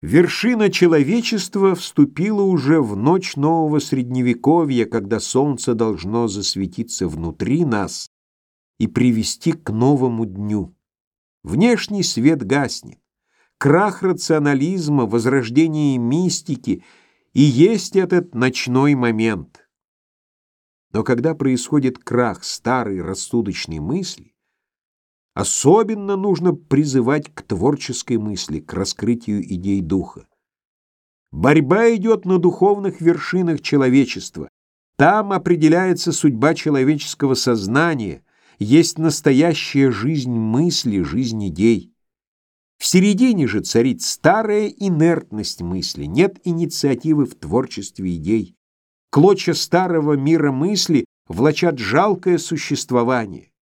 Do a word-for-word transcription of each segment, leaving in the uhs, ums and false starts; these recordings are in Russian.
Вершина человечества вступила уже в ночь нового средневековья, когда солнце должно засветиться внутри нас и привести к новому дню. Внешний свет гаснет. Крах рационализма, возрождение мистики и есть этот ночной момент. Но когда происходит крах старой рассудочной мысли, особенно нужно призывать к творческой мысли, к раскрытию идей духа. Борьба идет на духовных вершинах человечества. Там определяется судьба человеческого сознания, есть настоящая жизнь мысли, жизнь идей. В середине же царит старая инертность мысли, нет инициативы в творчестве идей. Клочья старого мира мысли влачат жалкое существование.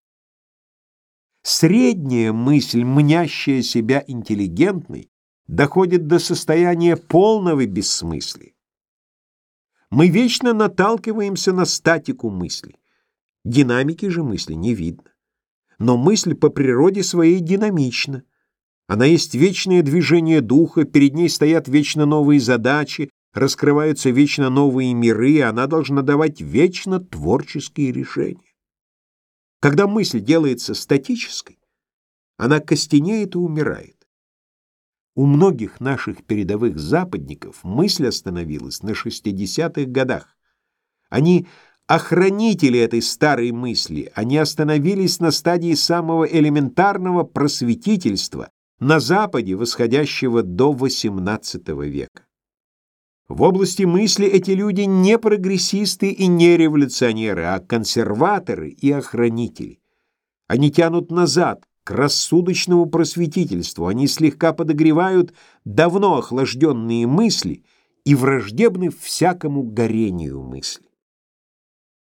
Средняя мысль, мнящая себя интеллигентной, доходит до состояния полного бессмыслия. Мы вечно наталкиваемся на статику мысли. Динамики же мысли не видно. Но мысль по природе своей динамична. Она есть вечное движение духа, перед ней стоят вечно новые задачи, раскрываются вечно новые миры, и она должна давать вечно творческие решения. Когда мысль делается статической, она костенеет и умирает. У многих наших передовых западников мысль остановилась на шестидесятых годах. Они охранители этой старой мысли, они остановились на стадии самого элементарного просветительства, на Западе, восходящего до восемнадцатого века. В области мысли эти люди не прогрессисты и не революционеры, а консерваторы и охранители. Они тянут назад, к рассудочному просветительству, они слегка подогревают давно охлажденные мысли и враждебны всякому горению мысли.